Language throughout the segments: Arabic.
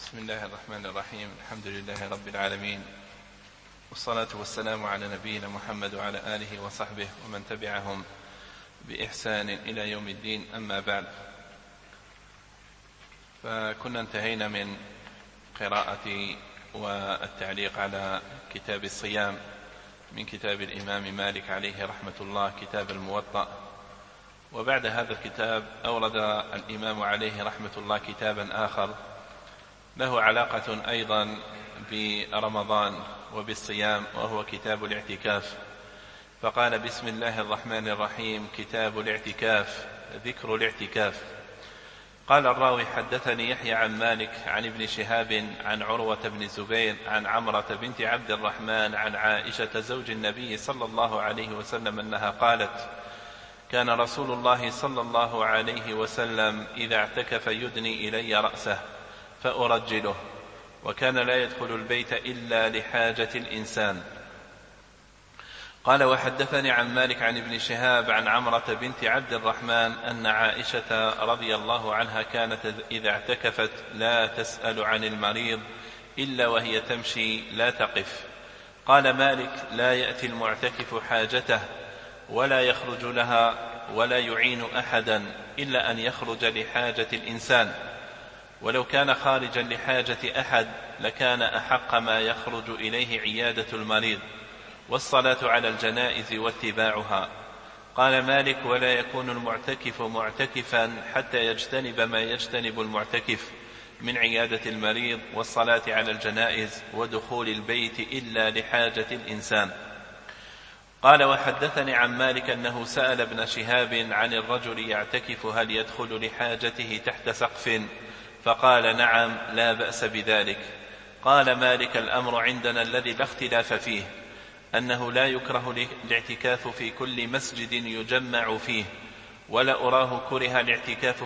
بسم الله الرحمن الرحيم. الحمد لله رب العالمين، والصلاة والسلام على نبينا محمد وعلى آله وصحبه ومن تبعهم بإحسان إلى يوم الدين. أما بعد، فكنا انتهينا من قراءة والتعليق على كتاب الصيام من كتاب الإمام مالك عليه رحمة الله، كتاب الموطأ. وبعد هذا الكتاب أورد الإمام عليه رحمة الله كتابا آخر له علاقة أيضا برمضان وبالصيام، وهو كتاب الاعتكاف. فقال: بسم الله الرحمن الرحيم. كتاب الاعتكاف. ذكر الاعتكاف. قال الراوي: حدثني يحيى عن مالك عن ابن شهاب عن عروة بن الزبير عن عمرة بنت عبد الرحمن عن عائشة زوج النبي صلى الله عليه وسلم أنها قالت: كان رسول الله صلى الله عليه وسلم إذا اعتكف يدني إلي رأسه فأرجله، وكان لا يدخل البيت إلا لحاجة الإنسان. قال: وحدثني عن مالك عن ابن شهاب عن عمرة بنت عبد الرحمن أن عائشة رضي الله عنها كانت إذا اعتكفت لا تسأل عن المريض إلا وهي تمشي لا تقف. قال مالك: لا يأتي المعتكف حاجته ولا يخرج لها ولا يعين أحدا إلا أن يخرج لحاجة الإنسان، ولو كان خارجا لحاجة أحد لكان أحق ما يخرج إليه عيادة المريض والصلاة على الجنائز واتباعها. قال مالك: ولا يكون المعتكف معتكفا حتى يجتنب ما يجتنب المعتكف من عيادة المريض والصلاة على الجنائز ودخول البيت إلا لحاجة الإنسان. قال: وحدثني عن مالك أنه سأل ابن شهاب عن الرجل يعتكف هل يدخل لحاجته تحت سقف؟ فقال: نعم، لا بأس بذلك. قال مالك: الأمر عندنا الذي لا اختلاف فيه أنه لا يكره الاعتكاف في كل مسجد يجمع فيه، ولا أراه كره الاعتكاف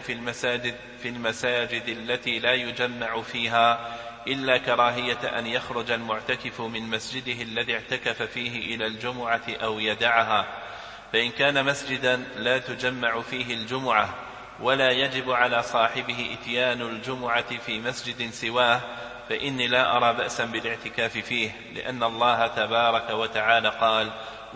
في المساجد التي لا يجمع فيها إلا كراهية أن يخرج المعتكف من مسجده الذي اعتكف فيه إلى الجمعة أو يدعها. فإن كان مسجدا لا تجمع فيه الجمعة ولا يجب على صاحبه إتيان الجمعة في مسجد سواه فإني لا أرى بأسا بالاعتكاف فيه، لأن الله تبارك وتعالى قال: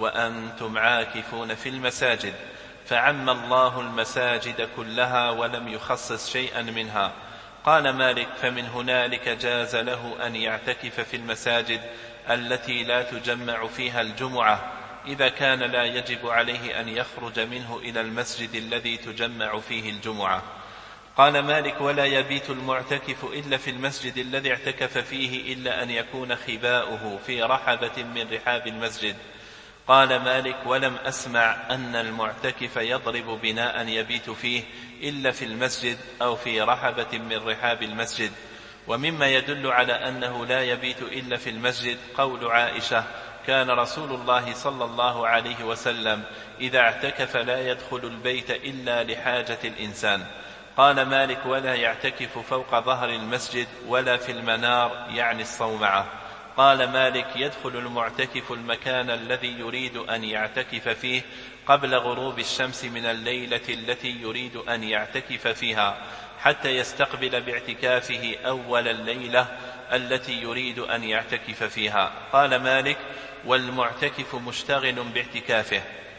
وأنتم عاكفون في المساجد، فعم الله المساجد كلها ولم يخصص شيئا منها. قال مالك: فمن هنالك جاز له أن يعتكف في المساجد التي لا تجمع فيها الجمعة إذا كان لا يجب عليه أن يخرج منه إلى المسجد الذي تجمع فيه الجمعة. قال مالك: ولا يبيت المعتكف إلا في المسجد الذي اعتكف فيه إلا أن يكون خباؤه في رحبة من رحاب المسجد. قال مالك: ولم أسمع أن المعتكف يضرب بناء يبيت فيه إلا في المسجد أو في رحبة من رحاب المسجد. ومما يدل على أنه لا يبيت إلا في المسجد قول عائشة: كان رسول الله صلى الله عليه وسلم إذا اعتكف لا يدخل البيت إلا لحاجة الإنسان. قال مالك: ولا يعتكف فوق ظهر المسجد ولا في المنار، يعني الصومعة. قال مالك: يدخل المعتكف المكان الذي يريد أن يعتكف فيه قبل غروب الشمس من الليلة التي يريد أن يعتكف فيها حتى يستقبل باعتكافه أول الليلة التي يريد أن يعتكف فيها. قال مالك: والمعتكف مشتغل باعتكافه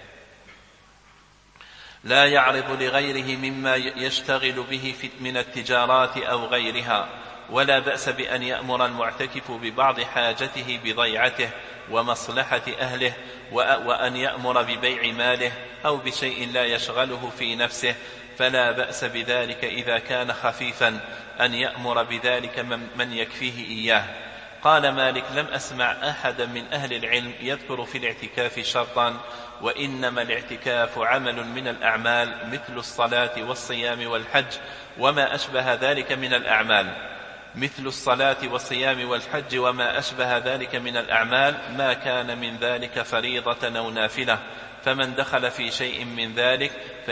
لا يعرض لغيره مما يشتغل به من التجارات أو غيرها، ولا بأس بأن يأمر المعتكف ببعض حاجته بضيعته ومصلحة أهله، وأن يأمر ببيع ماله أو بشيء لا يشغله في نفسه، فلا بأس بذلك إذا كان خفيفا أن يأمر بذلك من يكفيه إياه. قال مالك: لم أسمع أحدا من أهل العلم يذكر في الاعتكاف شرطا، وإنما الاعتكاف عمل من الأعمال مثل الصلاة والصيام والحج وما أشبه ذلك من الأعمال، مثل الصلاة والصيام والحج وما أشبه ذلك من الأعمال ما كان من ذلك فريضة أو نافلة، فمن دخل في شيء من ذلك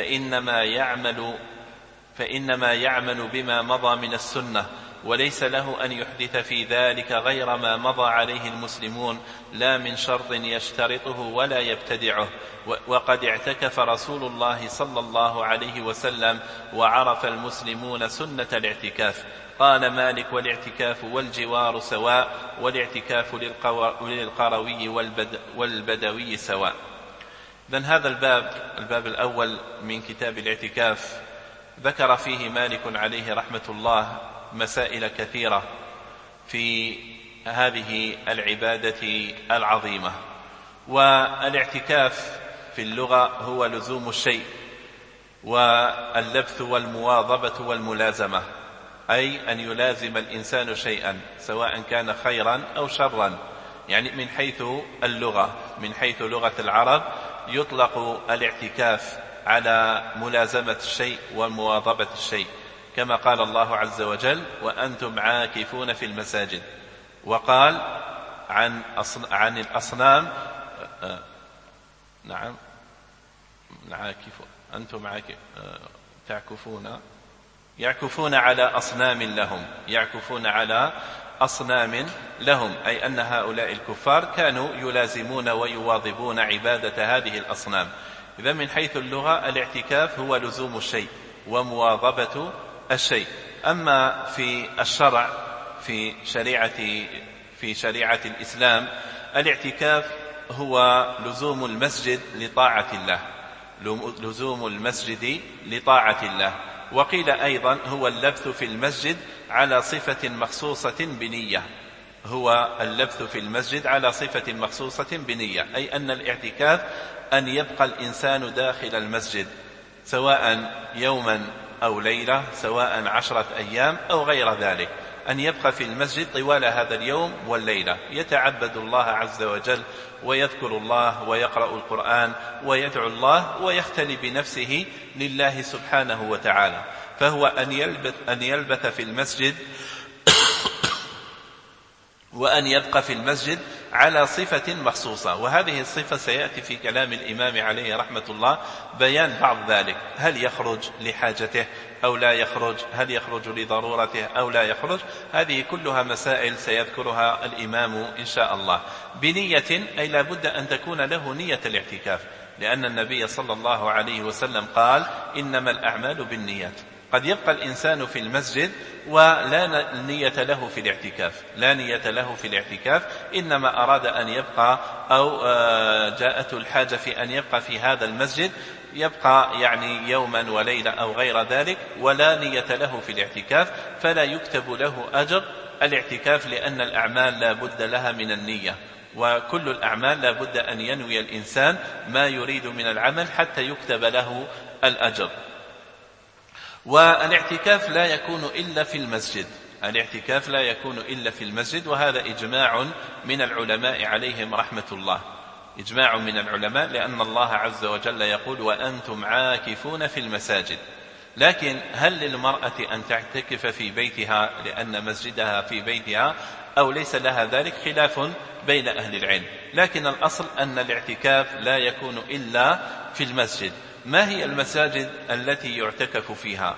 فإنما يعمل بما مضى من السنة، وليس له أن يحدث في ذلك غير ما مضى عليه المسلمون، لا من شرط يشترطه ولا يبتدعه. وقد اعتكف رسول الله صلى الله عليه وسلم وعرف المسلمون سنة الاعتكاف. قال مالك: والاعتكاف والجوار سواء، والاعتكاف للقروي والبدوي سواء. إذن هذا الباب الأول من كتاب الاعتكاف ذكر فيه مالك عليه رحمة الله مسائل كثيرة في هذه العبادة العظيمة. والاعتكاف في اللغة هو لزوم الشيء، واللبث والمواظبة والملازمة، أي أن يلازم الإنسان شيئا سواء كان خيرا أو شرا. يعني من حيث اللغة، من حيث لغة العرب، يطلق الاعتكاف على ملازمة الشيء ومواظبة الشيء، كما قال الله عز وجل: وأنتم عاكفون في المساجد. وقال عن الأصنام: نعم، أنتم يعكفون على أصنام لهم، يعكفون على أصنام لهم، أي أن هؤلاء الكفار كانوا يلازمون ويواظبون عبادة هذه الأصنام. إذا من حيث اللغة الاعتكاف هو لزوم الشيء ومواظبة الشيء. أما في الشرع، في شريعة الإسلام، الاعتكاف هو لزوم المسجد لطاعة الله، لزوم المسجد لطاعة الله. وقيل أيضا هو اللبث في المسجد على صفة مخصوصة بنية، هو اللبث في المسجد على صفة مخصوصة بنية، أي أن الاعتكاف أن يبقى الإنسان داخل المسجد سواء يوما أو ليلة، سواء 10 أيام أو غير ذلك، أن يبقى في المسجد طوال هذا اليوم والليلة، يتعبد الله عز وجل ويذكر الله ويقرأ القرآن ويدعو الله ويختلي بنفسه لله سبحانه وتعالى. فهو أن يلبث في المسجد وأن يبقى في المسجد على صفة مخصوصة. وهذه الصفة سيأتي في كلام الإمام عليه رحمة الله بيان بعض ذلك، هل يخرج لحاجته أو لا يخرج، هل يخرج لضرورته أو لا يخرج. هذه كلها مسائل سيذكرها الإمام إن شاء الله. بنية، أي لا بد أن تكون له نية الاعتكاف، لأن النبي صلى الله عليه وسلم قال: إنما الأعمال بالنيات. قد يبقى الإنسان في المسجد ولا نية له في الاعتكاف، لا نية له في الاعتكاف، إنما أراد أن يبقى أو جاءته الحاجة في أن يبقى في هذا المسجد، يبقى يعني يوما وليلة أو غير ذلك، ولا نية له في الاعتكاف، فلا يكتب له أجر الاعتكاف، لأن الأعمال لا بد لها من النية، وكل الأعمال لا بد أن ينوي الإنسان ما يريد من العمل حتى يكتب له الأجر. والاعتكاف لا يكون إلا في المسجد، الاعتكاف لا يكون إلا في المسجد، وهذا إجماع من العلماء عليهم رحمة الله، إجماع من العلماء، لأن الله عز وجل يقول: وأنتم عاكفون في المساجد. لكن هل للمرأة أن تعتكف في بيتها لأن مسجدها في بيتها أو ليس لها ذلك؟ خلاف بين أهل العلم، لكن الأصل أن الاعتكاف لا يكون إلا في المسجد. ما هي المساجد التي يعتكف فيها؟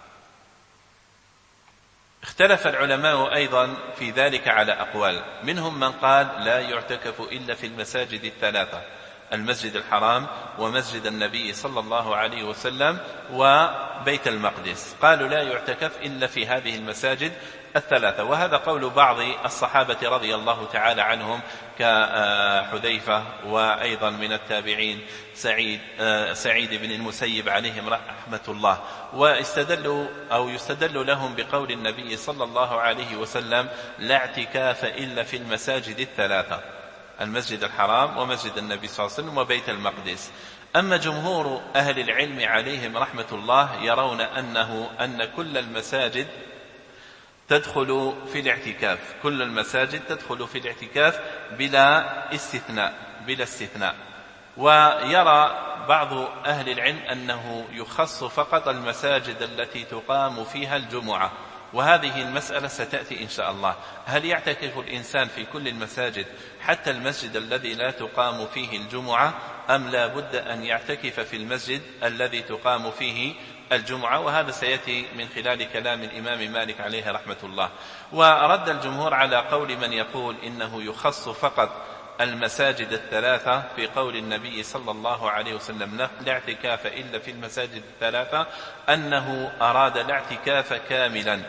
اختلف العلماء أيضا في ذلك على أقوال، منهم من قال لا يعتكف إلا في المساجد الثلاثة: المسجد الحرام ومسجد النبي صلى الله عليه وسلم وبيت المقدس، قالوا لا يعتكف إلا في هذه المساجد الثلاثة. وهذا قول بعض الصحابة رضي الله تعالى عنهم كحذيفة، وأيضا من التابعين سعيد بن المسيب عليهم رحمة الله. يستدل لهم بقول النبي صلى الله عليه وسلم: لا اعتكاف إلا في المساجد الثلاثة: المسجد الحرام ومسجد النبي صلى الله عليه وسلم وبيت المقدس. أما جمهور أهل العلم عليهم رحمة الله يرون أن كل المساجد تدخل في الاعتكاف، كل المساجد تدخل في الاعتكاف بلا استثناء. ويرى بعض أهل العلم أنه يخص فقط المساجد التي تقام فيها الجمعة، وهذه المسألة ستأتي إن شاء الله. هل يعتكف الإنسان في كل المساجد حتى المسجد الذي لا تقام فيه الجمعة، أم لا بد أن يعتكف في المسجد الذي تقام فيه الجمعة؟ وهذا سيأتي من خلال كلام الإمام مالك عليه رحمة الله. ورد الجمهور على قول من يقول إنه يخص فقط المساجد الثلاثة في قول النبي صلى الله عليه وسلم: لا اعتكاف إلا في المساجد الثلاثة، أنه أراد الاعتكاف كاملا،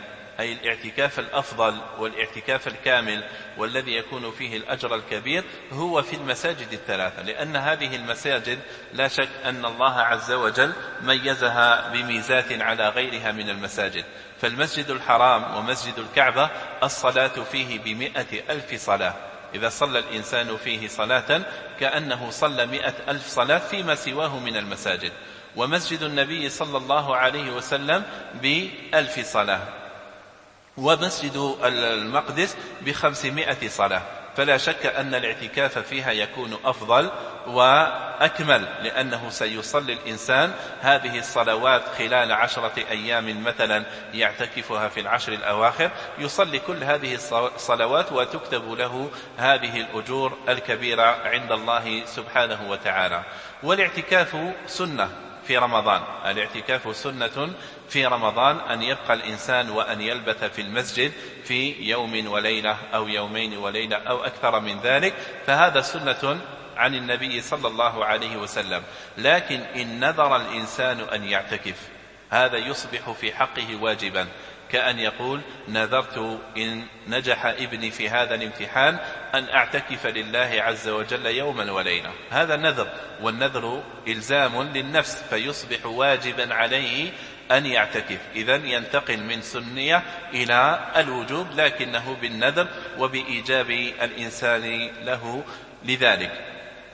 أي الاعتكاف الأفضل والاعتكاف الكامل والذي يكون فيه الأجر الكبير هو في المساجد الثلاثة، لأن هذه المساجد لا شك أن الله عز وجل ميزها بميزات على غيرها من المساجد. فالمسجد الحرام ومسجد الكعبة الصلاة فيه ب100,000 صلاة، إذا صلى الإنسان فيه صلاة كأنه صلى 100,000 صلاة فيما سواه من المساجد. ومسجد النبي صلى الله عليه وسلم ب1,000 صلاة، ومسجد المقدس ب500 صلاة. فلا شك أن الاعتكاف فيها يكون أفضل وأكمل، لأنه سيصلي الإنسان هذه الصلوات خلال 10 أيام مثلا يعتكفها في العشر الأواخر، يصلي كل هذه الصلوات وتكتب له هذه الأجور الكبيرة عند الله سبحانه وتعالى. والاعتكاف سنة في رمضان، الاعتكاف سنة في رمضان أن يبقى الإنسان وأن يلبث في المسجد في يوم وليلة أو يومين وليلة أو أكثر من ذلك، فهذا سنة عن النبي صلى الله عليه وسلم. لكن إن نذر الإنسان أن يعتكف هذا يصبح في حقه واجبا، كأن يقول نذرت إن نجح ابني في هذا الامتحان أن أعتكف لله عز وجل يوما وليلة، هذا نذر، والنذر إلزام للنفس فيصبح واجبا عليه أن يعتكف. إذن ينتقل من سنية إلى الوجوب، لكنه بالنذر وبإيجاب الإنسان له لذلك.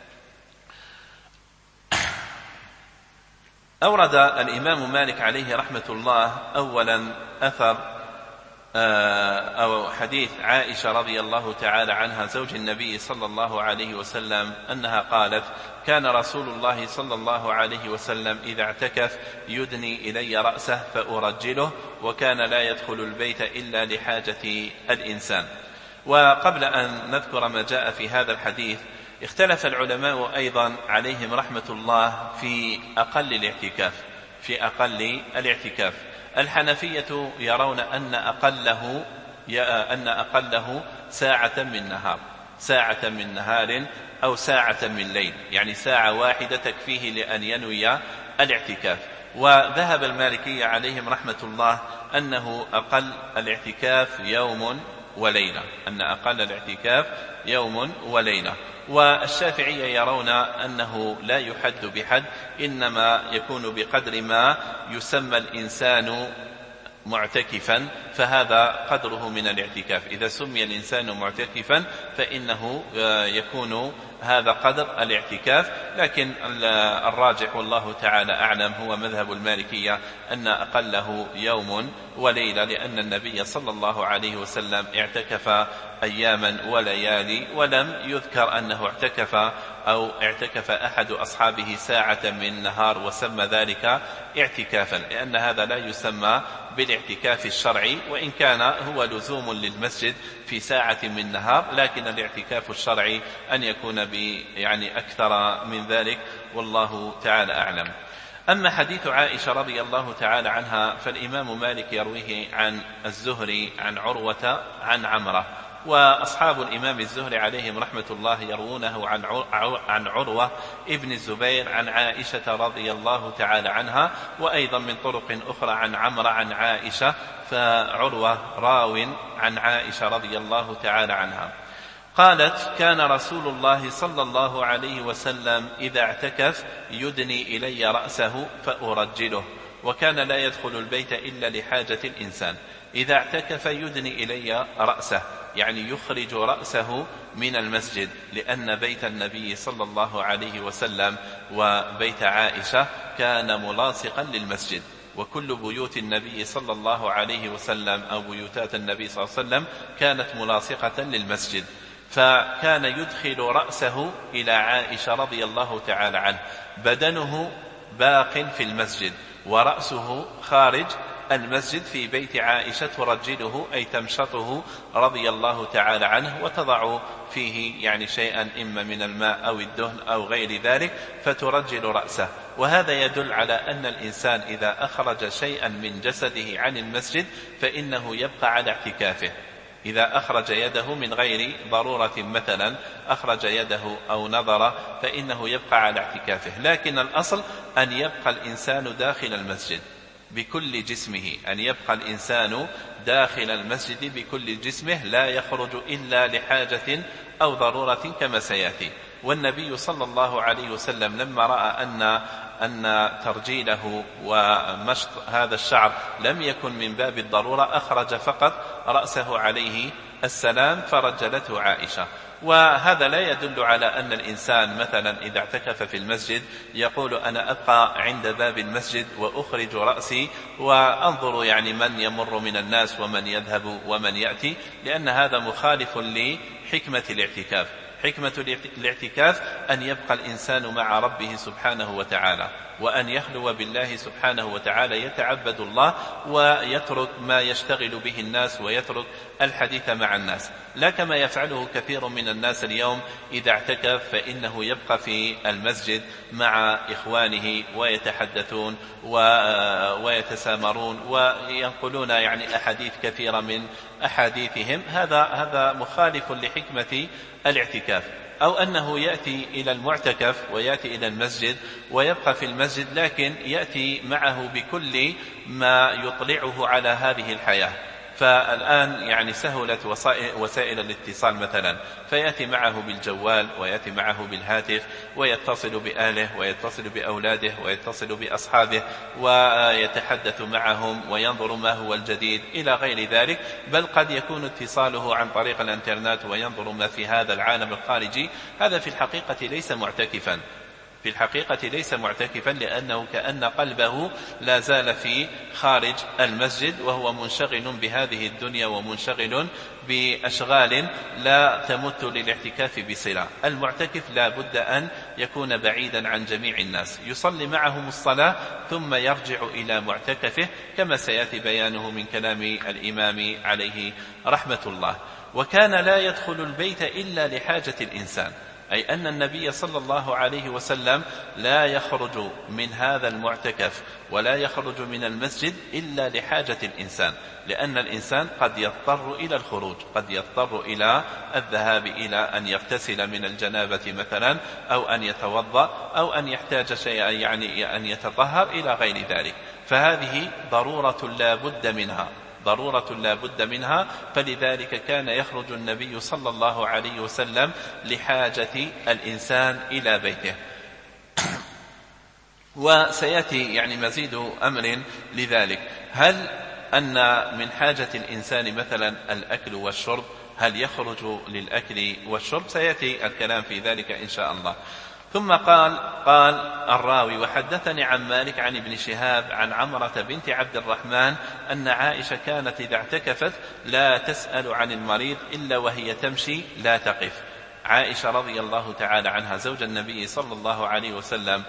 أورد الإمام مالك عليه رحمة الله أولا أثر أو حديث عائشة رضي الله تعالى عنها زوج النبي صلى الله عليه وسلم أنها قالت: كان رسول الله صلى الله عليه وسلم إذا اعتكف يدني إلي رأسه فأرجله، وكان لا يدخل البيت إلا لحاجة الإنسان. وقبل أن نذكر ما جاء في هذا الحديث، اختلف العلماء أيضا عليهم رحمة الله في أقل الاعتكاف. الحنفية يرون أن أقله ساعة من نهار أو ساعة من ليل، يعني ساعة واحدة تكفيه لأن ينوي الاعتكاف. وذهب المالكية عليهم رحمة الله أنه أقل الاعتكاف يوم وليلة. والشافعية يرون أنه لا يحد بحد، إنما يكون بقدر ما يسمى الإنسان معتكفا، فهذا قدره من الاعتكاف. إذا سمي الإنسان معتكفا فإنه يكون هذا قدر الاعتكاف. لكن الراجح والله تعالى أعلم هو مذهب المالكية أن أقله يوم وليلة، لأن النبي صلى الله عليه وسلم اعتكف أياما وليالي، ولم يذكر أنه اعتكف أحد أصحابه ساعة من نهار وسمى ذلك اعتكافا، لأن هذا لا يسمى بالاعتكاف الشرعي، وإن كان هو لزوم للمسجد في ساعة من نهار، لكن الاعتكاف الشرعي أن يكون أكثر من ذلك، والله تعالى أعلم. أما حديث عائشة رضي الله تعالى عنها فالإمام مالك يرويه عن الزهري عن عروة عن عمرة، وأصحاب الإمام الزهري عليهم رحمة الله يروونه عن عروة ابن الزبير عن عائشة رضي الله تعالى عنها، وأيضا من طرق أخرى عن عمرة عن عائشة، فعروة راو عن عائشة رضي الله تعالى عنها قالت: كان رسول الله صلى الله عليه وسلم إذا اعتكف يدني إلي رأسه فأرجله، وكان لا يدخل البيت إلا لحاجة الإنسان. إذا اعتكف يدني إلي رأسه، يعني يخرج رأسه من المسجد، لأن بيت النبي صلى الله عليه وسلم وبيت عائشة كان ملاصقا للمسجد، وكل بيوت النبي صلى الله عليه وسلم أو بيوتات النبي صلى الله عليه وسلم كانت ملاصقة للمسجد، فكان يدخل رأسه إلى عائشة رضي الله تعالى عنه، بدنه باق في المسجد ورأسه خارج المسجد في بيت عائشة، ترجله أي تمشطه رضي الله تعالى عنه، وتضع فيه شيئا إما من الماء أو الدهن أو غير ذلك، فترجل رأسه. وهذا يدل على أن الإنسان إذا أخرج شيئا من جسده عن المسجد فإنه يبقى على اعتكافه. إذا أخرج يده من غير ضرورة، مثلا أخرج يده أو نظر، فإنه يبقى على اعتكافه. لكن الأصل أن يبقى الإنسان داخل المسجد بكل جسمه، أن يبقى الإنسان داخل المسجد بكل جسمه لا يخرج إلا لحاجة أو ضرورة كما سيأتي. والنبي صلى الله عليه وسلم لما رأى أن ترجيله ومشط هذا الشعر لم يكن من باب الضرورة أخرج فقط رأسه عليه السلام فرجلته عائشة. وهذا لا يدل على أن الإنسان مثلا إذا اعتكف في المسجد يقول أنا أبقى عند باب المسجد وأخرج رأسي وأنظر يعني من يمر من الناس ومن يذهب ومن يأتي، لأن هذا مخالف لحكمة الاعتكاف. حكمة الاعتكاف أن يبقى الإنسان مع ربه سبحانه وتعالى، وأن يخلو بالله سبحانه وتعالى، يتعبد الله ويترك ما يشتغل به الناس ويترك الحديث مع الناس، لا كما يفعله كثير من الناس اليوم إذا اعتكف فإنه يبقى في المسجد مع إخوانه ويتحدثون ويتسامرون وينقلون يعني أحاديث كثيرة من أحاديثهم. هذا مخالف لحكمة الاعتكاف. أو أنه يأتي إلى المعتكف ويأتي إلى المسجد ويبقى في المسجد، لكن يأتي معه بكل ما يطلعه على هذه الحياة. فالآن يعني سهلت وسائل الاتصال مثلا، فيأتي معه بالجوال ويأتي معه بالهاتف ويتصل بأهله ويتصل بأولاده ويتصل بأصحابه ويتحدث معهم وينظر ما هو الجديد إلى غير ذلك. بل قد يكون اتصاله عن طريق الانترنت وينظر ما في هذا العالم الخارجي. هذا في الحقيقة ليس معتكفا، في الحقيقة ليس معتكفا، لأنه كأن قلبه لا زال في خارج المسجد وهو منشغل بهذه الدنيا ومنشغل بأشغال لا تمت للاعتكاف بصلة. المعتكف لا بد أن يكون بعيدا عن جميع الناس، يصلي معهم الصلاة ثم يرجع إلى معتكفه كما سيأتي بيانه من كلام الإمام عليه رحمة الله. وكان لا يدخل البيت إلا لحاجة الإنسان، أي أن النبي صلى الله عليه وسلم لا يخرج من هذا المعتكف ولا يخرج من المسجد إلا لحاجة الإنسان، لأن الإنسان قد يضطر إلى الخروج، قد يضطر إلى الذهاب إلى أن يغتسل من الجنابة مثلا، أو أن يتوضأ، أو أن يحتاج شيئا يعني أن يتطهر إلى غير ذلك. فهذه ضرورة لا بد منها، ضرورة لا بد منها. فلذلك كان يخرج النبي صلى الله عليه وسلم لحاجة الإنسان إلى بيته. وسيأتي يعني مزيد أمر لذلك. هل أن من حاجة الإنسان مثلا الأكل والشرب؟ هل يخرج للأكل والشرب؟ سيأتي الكلام في ذلك إن شاء الله. ثم قال الراوي: وحدثني عن مالك عن ابن شهاب عن عمرة بنت عبد الرحمن أن عائشة كانت إذا اعتكفت لا تسأل عن المريض إلا وهي تمشي لا تقف. عائشة رضي الله تعالى عنها زوج النبي صلى الله عليه وسلم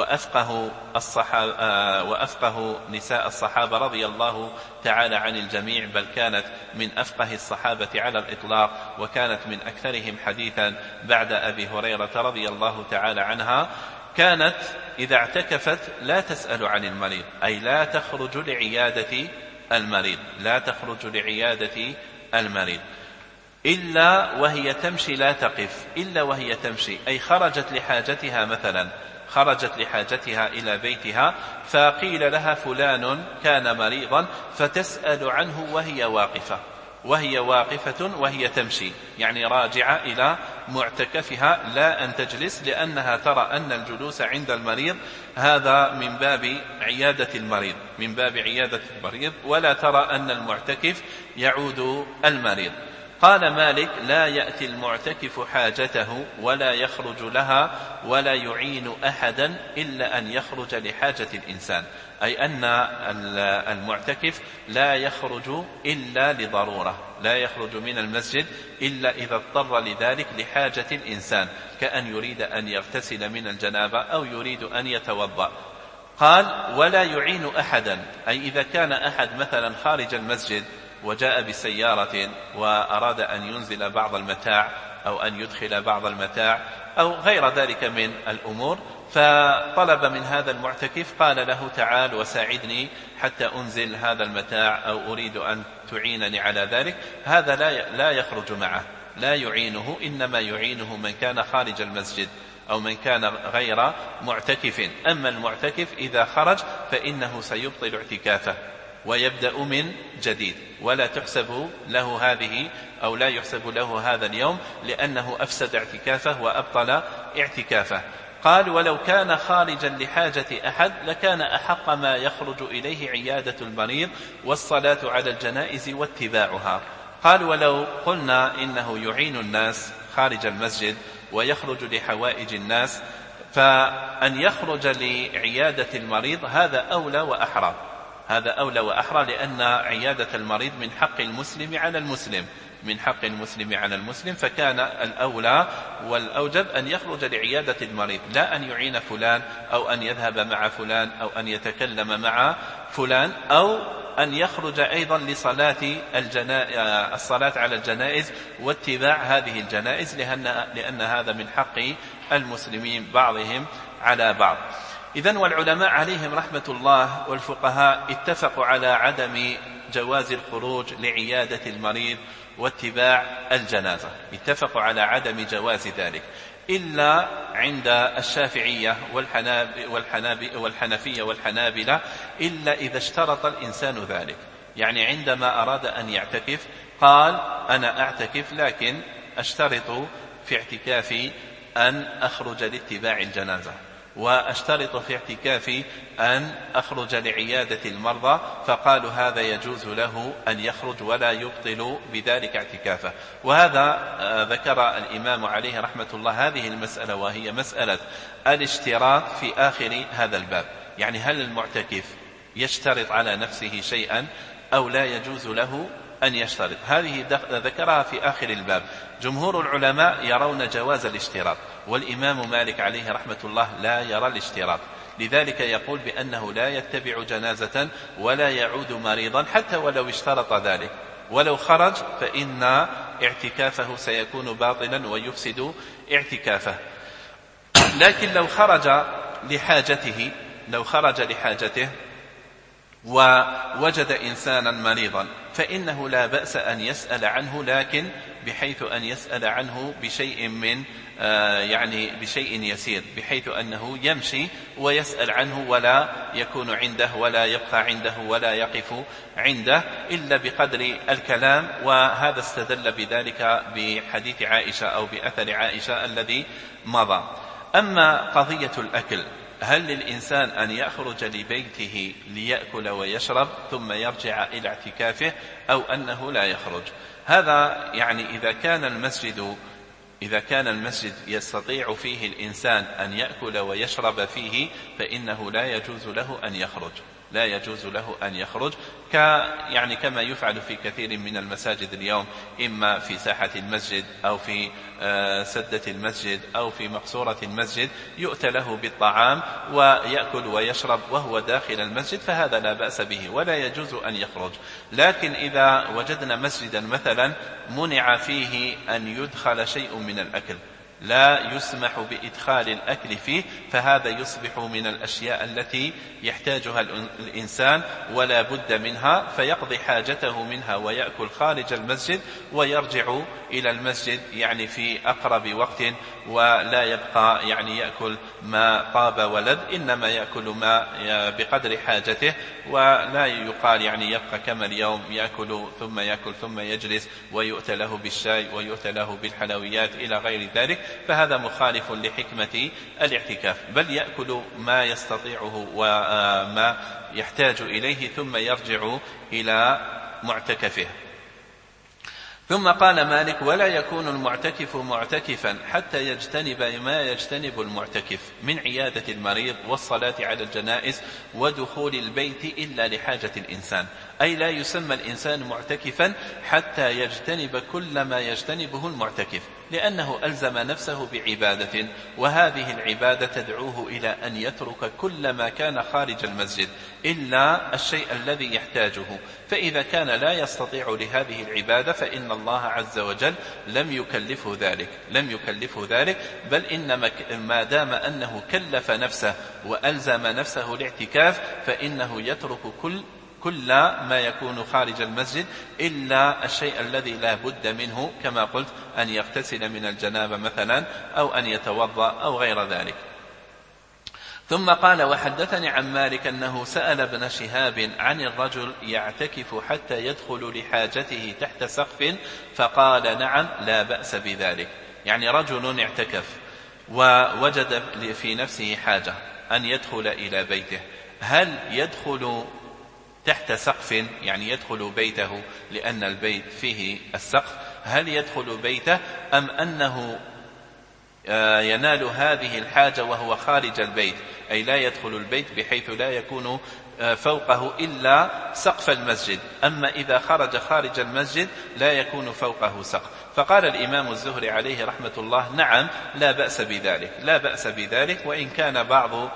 وأفقه نساء الصحابة رضي الله تعالى عن الجميع، بل كانت من أفقه الصحابة على الإطلاق، وكانت من أكثرهم حديثا بعد أبي هريرة رضي الله تعالى عنها. كانت إذا اعتكفت لا تسأل عن المريض، أي لا تخرج لعيادة المريض، لا تخرج لعيادة المريض إلا وهي تمشي لا تقف، إلا وهي تمشي، أي خرجت لحاجتها مثلا، خرجت لحاجتها إلى بيتها فقيل لها فلان كان مريضا فتسأل عنه وهي واقفة وهي تمشي، يعني راجعة إلى معتكفها، لا أن تجلس، لأنها ترى أن الجلوس عند المريض هذا من باب عيادة المريض، من باب عيادة المريض، ولا ترى أن المعتكف يعود المريض. قال مالك: لا يأتي المعتكف حاجته ولا يخرج لها ولا يعين أحدا إلا أن يخرج لحاجة الإنسان، أي أن المعتكف لا يخرج إلا لضرورة، لا يخرج من المسجد إلا إذا اضطر لذلك لحاجة الإنسان، كأن يريد أن يغتسل من الجنابة أو يريد أن يتوضأ. قال: ولا يعين أحدا، أي إذا كان أحد مثلا خارج المسجد وجاء بسيارة وأراد أن ينزل بعض المتاع أو أن يدخل بعض المتاع أو غير ذلك من الأمور، فطلب من هذا المعتكف، قال له: تعال وساعدني حتى أنزل هذا المتاع، أو أريد أن تعينني على ذلك، هذا لا يخرج معه، لا يعينه، إنما يعينه من كان خارج المسجد أو من كان غير معتكف. أما المعتكف إذا خرج فإنه سيبطل اعتكافه، ويبدأ من جديد، ولا تحسب له هذه أو لا يحسب له هذا اليوم لأنه أفسد اعتكافه وأبطل اعتكافه. قال: ولو كان خارجا لحاجة أحد لكان أحق ما يخرج إليه عيادة المريض والصلاة على الجنائز واتباعها. قال: ولو قلنا إنه يعين الناس خارج المسجد ويخرج لحوائج الناس، فأن يخرج لعيادة المريض هذا أولى وأحرى، هذا أولى وأحرى، لأن عيادة المريض من حق المسلم على المسلم، من حق المسلم على المسلم، فكان الأولى والأوجب أن يخرج لعيادة المريض، لا أن يعين فلان أو أن يذهب مع فلان أو أن يتكلم مع فلان، أو أن يخرج أيضا لصلاة الصلاة على الجنائز واتباع هذه الجنائز، لأن هذا من حق المسلمين بعضهم على بعض. إذن والعلماء عليهم رحمة الله والفقهاء اتفقوا على عدم جواز الخروج لعيادة المريض واتباع الجنازة، اتفقوا على عدم جواز ذلك، إلا عند الشافعية والحنفية والحنابلة، إلا إذا اشترط الإنسان ذلك. يعني عندما أراد أن يعتكف قال: أنا أعتكف لكن أشترط في اعتكافي أن أخرج لاتباع الجنازة، وأشترط في اعتكافي أن أخرج لعيادة المرضى، فقالوا هذا يجوز له أن يخرج ولا يبطل بذلك اعتكافه. وهذا ذكر الإمام عليه رحمة الله هذه المسألة، وهي مسألة الاشتراط في آخر هذا الباب. يعني هل المعتكف يشترط على نفسه شيئا أو لا يجوز له أن يشترط؟ هذه ذكرها في آخر الباب. جمهور العلماء يرون جواز الاشتراط، والإمام مالك عليه رحمة الله لا يرى الاشتراط، لذلك يقول بأنه لا يتبع جنازة ولا يعود مريضا حتى ولو اشترط ذلك، ولو خرج فإن اعتكافه سيكون باطلا ويفسد اعتكافه. لكن لو خرج لحاجته ووجد إنسانا مريضا فإنه لا بأس أن يسأل عنه، لكن بحيث أن يسأل عنه بشيء من بشيء يسير، بحيث أنه يمشي ويسأل عنه ولا يكون عنده ولا يبقى عنده ولا يقف عنده إلا بقدر الكلام. وهذا استدل بذلك بحديث عائشة أو بأثر عائشة الذي مضى. أما قضية الأكل، هل للإنسان أن يخرج لبيته ليأكل ويشرب ثم يرجع إلى اعتكافه أو أنه لا يخرج؟ هذا إذا كان المسجد يستطيع فيه الإنسان أن يأكل ويشرب فيه فإنه لا يجوز له أن يخرج، كما يفعل في كثير من المساجد اليوم، إما في ساحة المسجد أو في سدة المسجد أو في مقصورة المسجد، يؤتى له بالطعام ويأكل ويشرب وهو داخل المسجد، فهذا لا بأس به ولا يجوز أن يخرج. لكن إذا وجدنا مسجدا مثلا منع فيه أن يدخل شيء من الأكل، لا يسمح بإدخال الأكل فيه، فهذا يصبح من الأشياء التي يحتاجها الإنسان ولا بد منها، فيقضي حاجته منها ويأكل خارج المسجد ويرجع إلى المسجد في أقرب وقت، ولا يبقى يأكل ما طاب ولد، إنما يأكل ما بقدر حاجته، ولا يقال يبقى كما اليوم يأكل ثم يجلس ويؤتى له بالشاي ويؤتى له بالحلويات إلى غير ذلك، فهذا مخالف لحكمة الاعتكاف، بل يأكل ما يستطيعه وما يحتاج إليه ثم يرجع إلى معتكفه. ثم قال مالك: ولا يكون المعتكف معتكفا حتى يجتنب ما يجتنب المعتكف من عيادة المريض والصلاة على الجنائز ودخول البيت إلا لحاجة الإنسان، أي لا يسمى الإنسان معتكفا حتى يجتنب كل ما يجتنبه المعتكف، لأنه ألزم نفسه بعبادة، وهذه العبادة تدعوه إلى أن يترك كل ما كان خارج المسجد إلا الشيء الذي يحتاجه. فإذا كان لا يستطيع لهذه العبادة فإن الله عز وجل لم يكلفه ذلك، بل إنما ما دام أنه كلف نفسه وألزم نفسه الاعتكاف فإنه يترك كل ما يكون خارج المسجد إلا الشيء الذي لا بد منه، كما قلت أن يغتسل من الجنابة مثلا أو أن يتوضأ أو غير ذلك. ثم قال: وحدثني عن مالك أنه سأل ابن شهاب عن الرجل يعتكف حتى يدخل لحاجته تحت سقف، فقال: نعم، لا بأس بذلك. يعني رجل اعتكف ووجد في نفسه حاجة أن يدخل إلى بيته، هل يدخل تحت سقف، يعني يدخل بيته لأن البيت فيه السقف، هل يدخل بيته أم أنه ينال هذه الحاجة وهو خارج البيت، أي لا يدخل البيت بحيث لا يكون فوقه إلا سقف المسجد، أما إذا خارج المسجد لا يكون فوقه سقف. فقال الإمام الزهري عليه رحمة الله: نعم، لا بأس بذلك، لا بأس بذلك. وإن كان بعض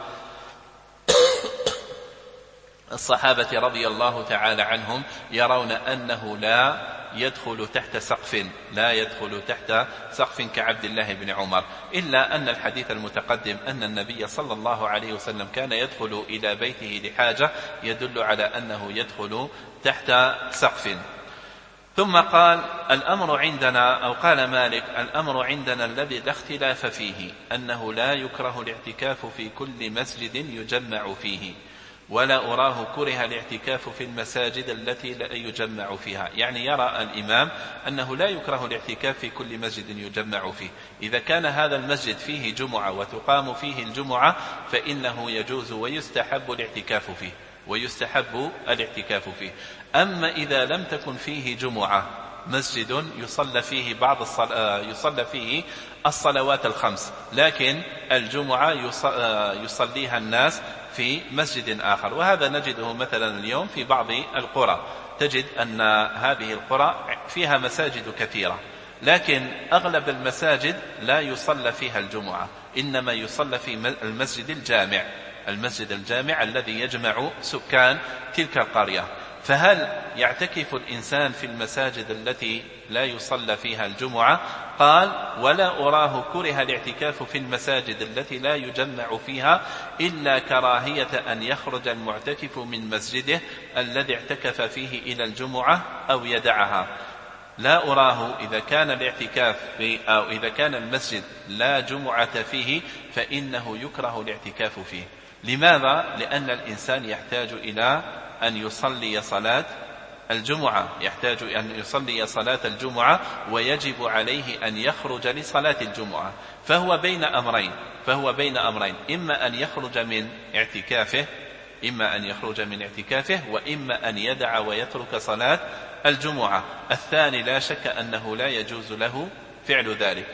الصحابة رضي الله تعالى عنهم يرون أنه لا يدخل تحت سقف، لا يدخل تحت سقف كعبد الله بن عمر، إلا أن الحديث المتقدم أن النبي صلى الله عليه وسلم كان يدخل إلى بيته لحاجة يدل على أنه يدخل تحت سقف. ثم قال: الأمر عندنا، أو قال مالك: الأمر عندنا الذي لا اختلاف فيه أنه لا يكره الاعتكاف في كل مسجد يجمع فيه، ولا أراه كره الاعتكاف في المساجد التي لا يجمع فيها. يعني يرى الإمام أنه لا يكره الاعتكاف في كل مسجد يجمع فيه، إذا كان هذا المسجد فيه جمعة وتقام فيه الجمعة فإنه يجوز ويستحب الاعتكاف فيه، ويستحب الاعتكاف فيه. أما إذا لم تكن فيه جمعة، مسجد يصلى فيه الصلوات الخمس، لكن الجمعة يصليها الناس في مسجد آخر، وهذا نجده مثلا اليوم في بعض القرى، تجد أن هذه القرى فيها مساجد كثيرة، لكن أغلب المساجد لا يصلى فيها الجمعة، إنما يصلى في المسجد الجامع الذي يجمع سكان تلك القرية. فهل يعتكف الإنسان في المساجد التي لا يصلى فيها الجمعة؟ قال: ولا أراه كره الاعتكاف في المساجد التي لا يجمع فيها إلا كراهية أن يخرج المعتكف من مسجده الذي اعتكف فيه إلى الجمعة أو يدعها. لا أراه إذا كان الاعتكاف أو إذا كان المسجد لا جمعة فيه فإنه يكره الاعتكاف فيه. لماذا؟ لأن الإنسان يحتاج إلى أن يصلي صلاة الجمعة، ويجب عليه أن يخرج لصلاة الجمعة، فهو بين أمرين، إما أن يخرج من اعتكافه وإما أن يدع ويترك صلاة الجمعة. الثاني لا شك أنه لا يجوز له فعل ذلك.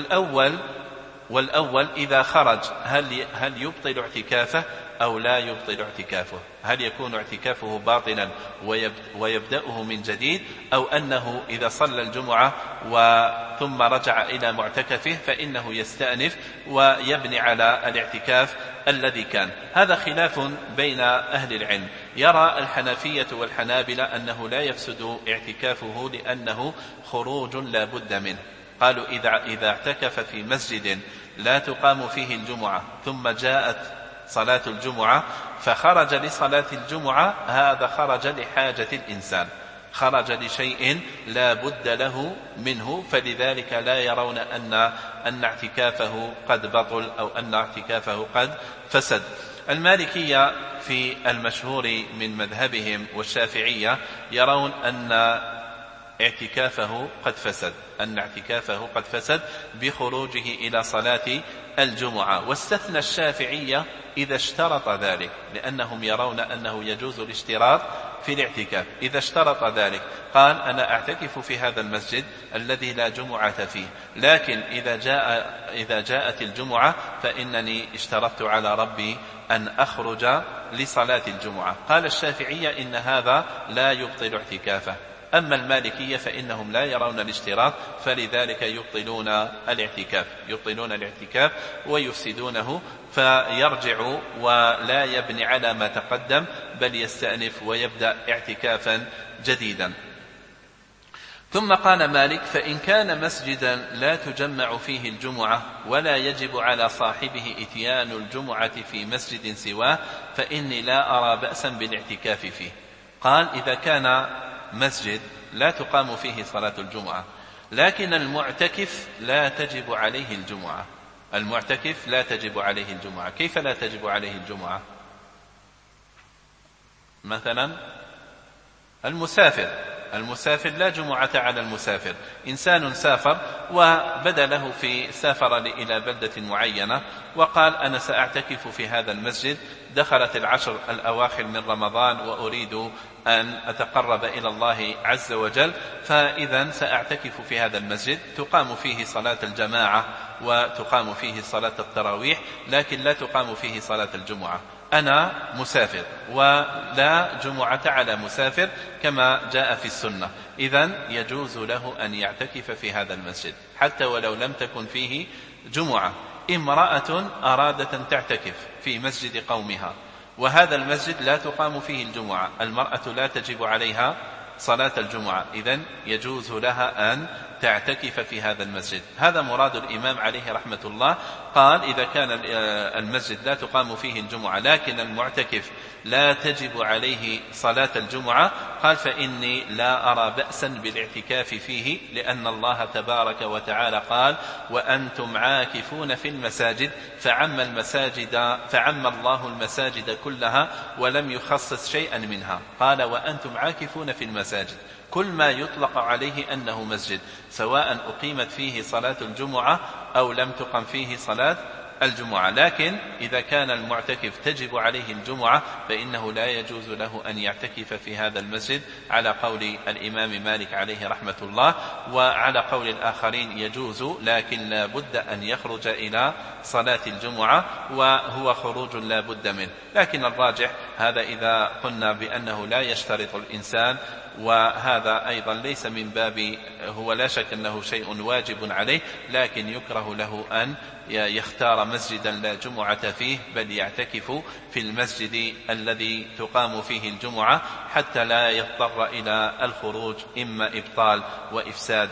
والأول إذا خرج هل يبطل اعتكافه أو لا يبطل اعتكافه؟ هل يكون اعتكافه باطلا ويبدأه من جديد، أو أنه إذا صلى الجمعة ثم رجع إلى معتكفه فإنه يستأنف ويبني على الاعتكاف الذي كان؟ هذا خلاف بين أهل العلم. يرى الحنفية والحنابلة أنه لا يفسد اعتكافه لأنه خروج لا بد منه. قالوا إذا اعتكف في مسجد لا تقام فيه الجمعة ثم جاءت صلاة الجمعة فخرج لصلاة الجمعة، هذا خرج لحاجة الإنسان، خرج لشيء لا بد له منه، فلذلك لا يرون أن اعتكافه قد بطل أو أن اعتكافه قد فسد. المالكية في المشهور من مذهبهم والشافعية يرون أن اعتكافه قد فسد بخروجه إلى صلاة الجمعة. واستثنى الشافعية إذا اشترط ذلك، لأنهم يرون أنه يجوز الاشتراط في الاعتكاف. إذا اشترط ذلك قال: أنا أعتكف في هذا المسجد الذي لا جمعة فيه، لكن إذا جاءت الجمعة فإنني اشترطت على ربي أن أخرج لصلاة الجمعة. قال الشافعية: إن هذا لا يبطل اعتكافه. أما المالكية فإنهم لا يرون الاشتراط، فلذلك يبطلون الاعتكاف ويفسدونه، فيرجع ولا يبني على ما تقدم بل يستأنف ويبدأ اعتكافا جديدا. ثم قال مالك: فإن كان مسجدا لا تجمع فيه الجمعة ولا يجب على صاحبه إتيان الجمعة في مسجد سواه فإني لا أرى بأسا بالاعتكاف فيه. قال: إذا كان مسجد لا تقام فيه صلاة الجمعة لكن المعتكف لا تجب عليه الجمعة، المعتكف لا تجب عليه الجمعة. كيف لا تجب عليه الجمعة؟ مثلا المسافر لا جمعة على المسافر. إنسان سافر وبدا له في سافر إلى بلدة معينة وقال أنا سأعتكف في هذا المسجد، دخلت العشر الأواخر من رمضان وأريد أن أتقرب إلى الله عز وجل، فإذا سأعتكف في هذا المسجد، تقام فيه صلاة الجماعة وتقام فيه صلاة التراويح، لكن لا تقام فيه صلاة الجمعة. أنا مسافر ولا جمعة على مسافر كما جاء في السنة، إذن يجوز له أن يعتكف في هذا المسجد حتى ولو لم تكن فيه جمعة. امرأة أرادت أن تعتكف في مسجد قومها وهذا المسجد لا تقام فيه الجمعة، المرأة لا تجب عليها صلاة الجمعة، إذن يجوز لها أن تعتكف في هذا المسجد. هذا مراد الإمام عليه رحمة الله. قال إذا كان المسجد لا تقام فيه الجمعة لكن المعتكف لا تجب عليه صلاة الجمعة، قال فإني لا أرى بأسا بالاعتكاف فيه، لأن الله تبارك وتعالى قال وأنتم عاكفون في المساجد، فعم الله المساجد كلها ولم يخصص شيئا منها، قال وأنتم عاكفون في المساجد، كل ما يطلق عليه أنه مسجد، سواء أقيمت فيه صلاة الجمعة أو لم تقم فيه صلاة الجمعة. لكن إذا كان المعتكف تجب عليه الجمعة فإنه لا يجوز له أن يعتكف في هذا المسجد على قول الإمام مالك عليه رحمة الله، وعلى قول الآخرين يجوز لكن لا بد أن يخرج إلى صلاة الجمعة، وهو خروج لا بد منه. لكن الراجح هذا إذا قلنا بأنه لا يشترط الإنسان، وهذا أيضا ليس من باب، هو لا شك أنه شيء واجب عليه، لكن يكره له أن يختار مسجدا لا جمعة فيه، بل يعتكف في المسجد الذي تقام فيه الجمعة حتى لا يضطر إلى الخروج، إما إبطال وإفساد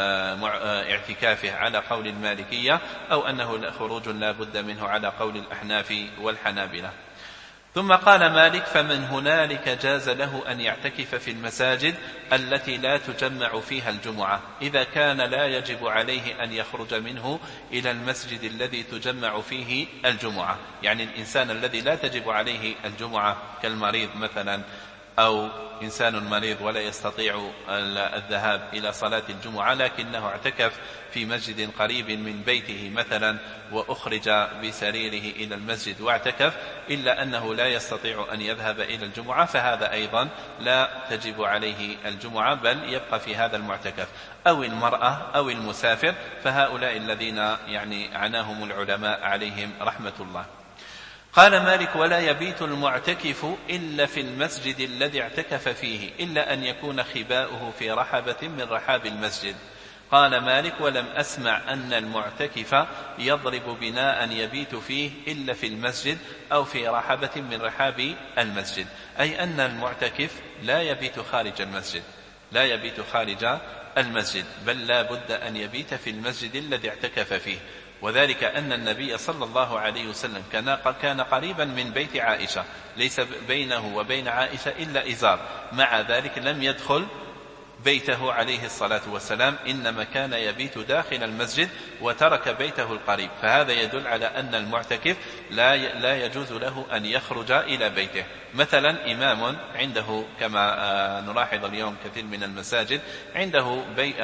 اعتكافه على قول المالكية، أو أنه خروج لا بد منه على قول الأحناف والحنابلة. ثم قال مالك فمن هنالك جاز له أن يعتكف في المساجد التي لا تجمع فيها الجمعة، إذا كان لا يجب عليه أن يخرج منه إلى المسجد الذي تجمع فيه الجمعة. يعني الإنسان الذي لا تجب عليه الجمعة كالمريض مثلا، أو إنسان مريض ولا يستطيع الذهاب إلى صلاة الجمعة لكنه اعتكف في مسجد قريب من بيته مثلا، وأخرج بسريره إلى المسجد واعتكف، إلا أنه لا يستطيع أن يذهب إلى الجمعة، فهذا أيضا لا تجب عليه الجمعة بل يبقى في هذا المعتكف. أو المرأة أو المسافر، فهؤلاء الذين عناهم العلماء عليهم رحمة الله. قال مالك ولا يبيت المعتكف إلا في المسجد الذي اعتكف فيه، إلا أن يكون خباؤه في رحبة من رحاب المسجد. قال مالك ولم أسمع أن المعتكف يضرب بناء يبيت فيه إلا في المسجد أو في رحبة من رحاب المسجد، أي أن المعتكف لا يبيت خارج المسجد، لا يبيت خارج المسجد، بل لا بد أن يبيت في المسجد الذي اعتكف فيه. وذلك أن النبي صلى الله عليه وسلم كان قريبا من بيت عائشة، ليس بينه وبين عائشة إلا إزار، مع ذلك لم يدخل بيته عليه الصلاة والسلام، إنما كان يبيت داخل المسجد وترك بيته القريب. فهذا يدل على أن المعتكف لا يجوز له أن يخرج إلى بيته. مثلا إمام عنده، كما نلاحظ اليوم كثير من المساجد، عنده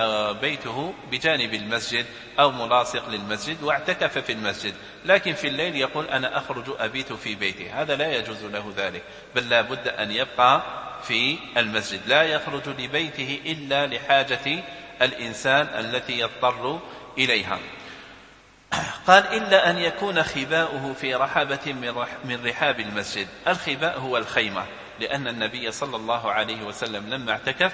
بيته بجانب المسجد أو ملاصق للمسجد واعتكف في المسجد، لكن في الليل يقول أنا أخرج أبيت في بيتي، هذا لا يجوز له ذلك، بل لا بد أن يبقى في المسجد، لا يخرج لبيته إلا لحاجة الإنسان التي يضطر إليها. قال إلا أن يكون خباؤه في رحبة من رحاب المسجد. الخباء هو الخيمة، لأن النبي صلى الله عليه وسلم لما اعتكف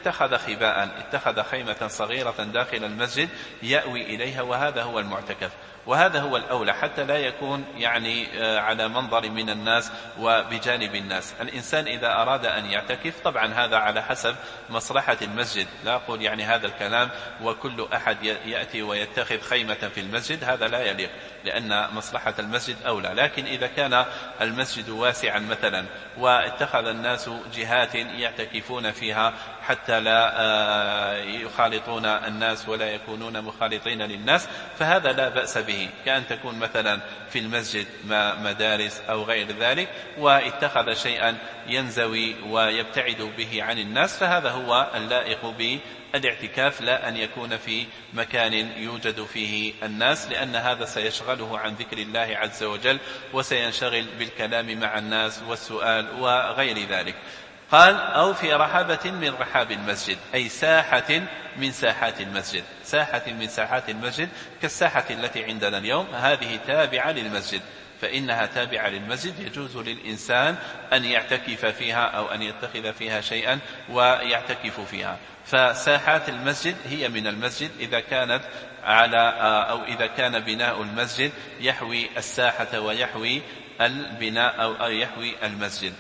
اتخذ خيمة صغيرة داخل المسجد يأوي إليها، وهذا هو المعتكف، وهذا هو الأولى حتى لا يكون على منظر من الناس وبجانب الناس. الإنسان إذا أراد أن يعتكف، طبعا هذا على حسب مصلحة المسجد، لا أقول هذا الكلام وكل أحد يأتي ويتخذ خيمة في المسجد، هذا لا يليق، لأن مصلحة المسجد أولى. لكن إذا كان المسجد واسعا مثلا واتخذ الناس جهات يعتكفون فيها حتى لا يخالطون الناس ولا يكونون مخالطين للناس، فهذا لا بأس به، كأن تكون مثلا في المسجد مدارس أو غير ذلك واتخذ شيئا ينزوي ويبتعد به عن الناس، فهذا هو اللائق بالاعتكاف، لا أن يكون في مكان يوجد فيه الناس، لأن هذا سيشغله عن ذكر الله عز وجل وسينشغل بالكلام مع الناس والسؤال وغير ذلك. قال أو في رحابة من رحاب المسجد، أي ساحة من ساحات المسجد، ساحة من ساحات المسجد كالساحة التي عندنا اليوم، هذه تابعة للمسجد، فإنها تابعة للمسجد، يجوز للإنسان أن يعتكف فيها أو أن يتخذ فيها شيئا ويعتكف فيها. فساحات المسجد هي من المسجد إذا كانت أو إذا كان بناء المسجد يحوي الساحة ويحوي البناء أو يحوي المسجد.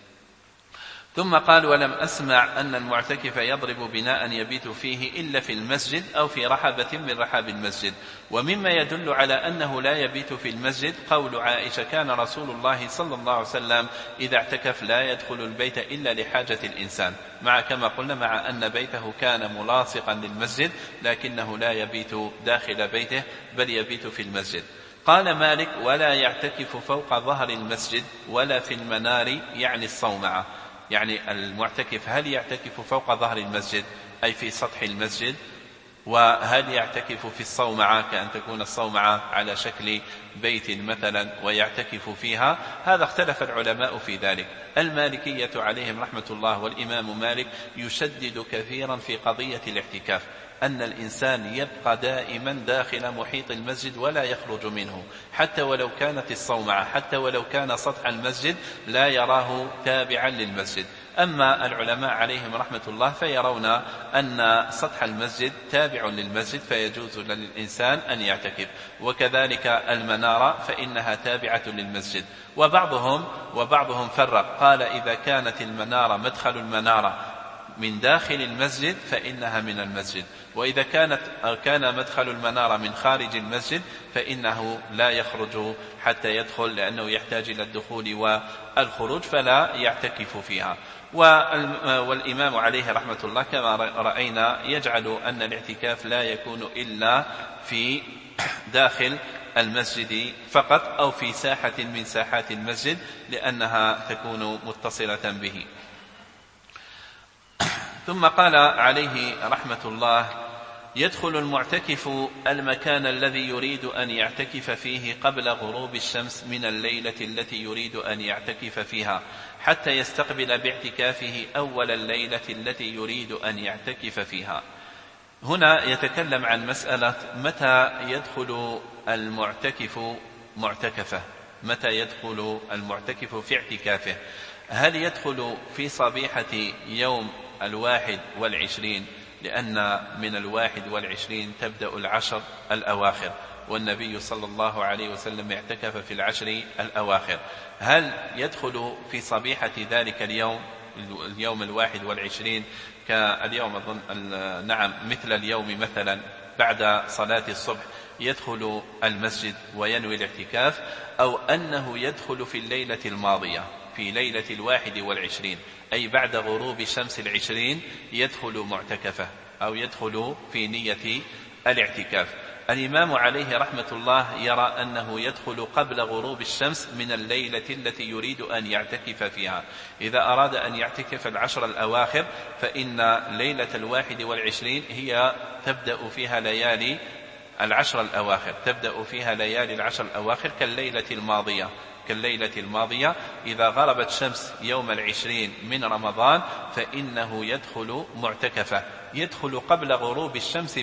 ثم قال ولم أسمع أن المعتكف يضرب بناء يبيت فيه إلا في المسجد أو في رحبة من رحاب المسجد. ومما يدل على أنه لا يبيت في المسجد قول عائشة كان رسول الله صلى الله عليه وسلم إذا اعتكف لا يدخل البيت إلا لحاجة الإنسان، مع كما قلنا مع أن بيته كان ملاصقا للمسجد لكنه لا يبيت داخل بيته بل يبيت في المسجد. قال مالك ولا يعتكف فوق ظهر المسجد ولا في المنار، يعني الصومعة، يعني المعتكف هل يعتكف فوق ظهر المسجد أي في سطح المسجد، وهل يعتكف في الصومعة كأن تكون الصومعة على شكل بيت مثلا ويعتكف فيها، هذا اختلف العلماء في ذلك. المالكية عليهم رحمة الله والإمام مالك يشدد كثيرا في قضية الاعتكاف، أن الإنسان يبقى دائما داخل محيط المسجد ولا يخرج منه، حتى ولو كانت الصومعة، حتى ولو كان سطح المسجد لا يراه تابعا للمسجد. أما العلماء عليهم رحمة الله فيرون أن سطح المسجد تابع للمسجد فيجوز للإنسان أن يعتكف، وكذلك المنارة فإنها تابعة للمسجد. وبعضهم فرق، قال إذا كانت المنارة مدخل المنارة من داخل المسجد فإنها من المسجد، وإذا كان مدخل المنارة من خارج المسجد فإنه لا يخرج حتى يدخل، لأنه يحتاج إلى الدخول والخروج فلا يعتكف فيها. والإمام عليه رحمة الله كما رأينا يجعل أن الاعتكاف لا يكون إلا في داخل المسجد فقط أو في ساحة من ساحات المسجد لأنها تكون متصلة به. ثم قال عليه رحمة الله يدخل المعتكف المكان الذي يريد أن يعتكف فيه قبل غروب الشمس من الليلة التي يريد أن يعتكف فيها حتى يستقبل باعتكافه أول الليلة التي يريد أن يعتكف فيها. هنا يتكلم عن مسألة متى يدخل المعتكف معتكفه، متى يدخل المعتكف في اعتكافه، هل يدخل في صبيحة يوم 21 لأن من 21 تبدأ العشر الأواخر، والنبي صلى الله عليه وسلم اعتكف في العشر الأواخر، هل يدخل في صبيحة ذلك اليوم 21 كاليوم أظن نعم مثل اليوم مثلا بعد صلاة الصبح يدخل المسجد وينوي الاعتكاف، أو أنه يدخل في الليلة الماضية في ليلة 21 أي بعد غروب شمس 20 يدخل معتكفه أو يدخل في نية الاعتكاف. الإمام عليه رحمة الله يرى أنه يدخل قبل غروب الشمس من الليلة التي يريد أن يعتكف فيها. إذا أراد أن يعتكف العشر الأواخر فإن ليلة 21 هي تبدأ فيها ليالي العشر الأواخر، تبدأ فيها ليالي العشر الأواخر كالليلة الماضية إذا غربت شمس يوم 20 من رمضان فإنه يدخل معتكفه، يدخل قبل غروب الشمس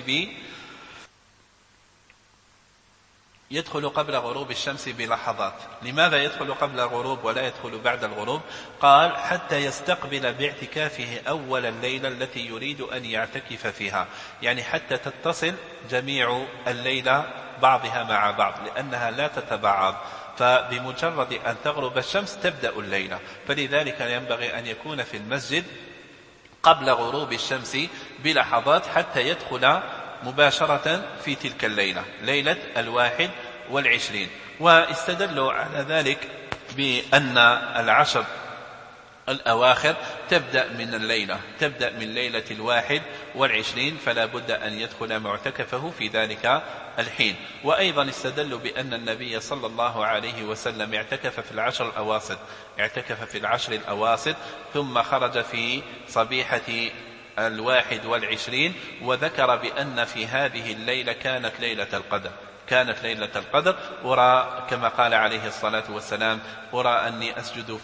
بلحظات. لماذا يدخل قبل الغروب ولا يدخل بعد الغروب؟ قال حتى يستقبل باعتكافه أول الليلة التي يريد أن يعتكف فيها، يعني حتى تتصل جميع الليلة بعضها مع بعض لأنها لا تتبعض، فبمجرد أن تغرب الشمس تبدأ الليلة، فلذلك ينبغي أن يكون في المسجد قبل غروب الشمس بلحظات حتى يدخل مباشرة في تلك الليلة ليلة 21. واستدلوا على ذلك بأن العشر الأواخر تبدأ من ليلة 21، فلا بد أن يدخل معتكفه في ذلك الحين. وأيضا استدلوا بأن النبي صلى الله عليه وسلم اعتكف في العشر الأواسط ثم خرج في صبيحة 21، وذكر بأن في هذه الليلة كانت ليلة القدر. أرى كما قال عليه الصلاة والسلام: أرى أني أسجد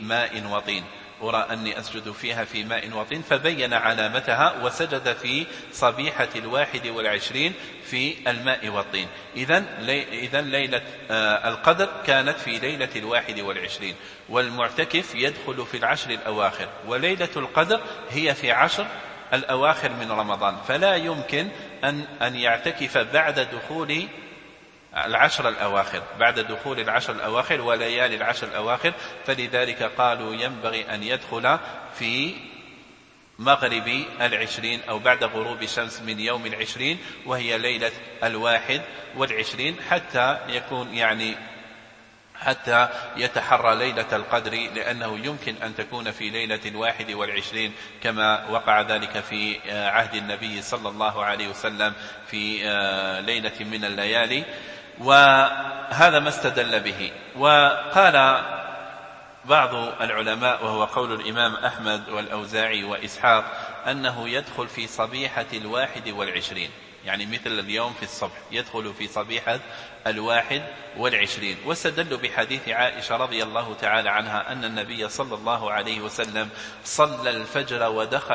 فيها في ماء وطين، فبين علامتها وسجد في صبيحة 21 في الماء والطين. إذن ليلة القدر كانت في ليلة 21، والمعتكف يدخل في العشر الأواخر، وليلة القدر هي في عشر الأواخر من رمضان، فلا يمكن أن يعتكف بعد دخول العشر الأواخر وليالي العشر الأواخر. فلذلك قالوا ينبغي أن يدخل في مغرب 20 أو بعد غروب الشمس من يوم 20، وهي ليلة 21، حتى يتحرى ليلة القدر، لأنه يمكن أن تكون في ليلة 21 كما وقع ذلك في عهد النبي صلى الله عليه وسلم في ليلة من الليالي. وهذا ما استدل به. وقال بعض العلماء، وهو قول الإمام أحمد والأوزاعي وإسحاق، أنه يدخل في صبيحة 21، يعني مثل اليوم في الصبح يدخل في صبيحة 21. واستدلوا بحديث عائشة رضي الله تعالى عنها أن النبي صلى الله عليه وسلم صلى الفجر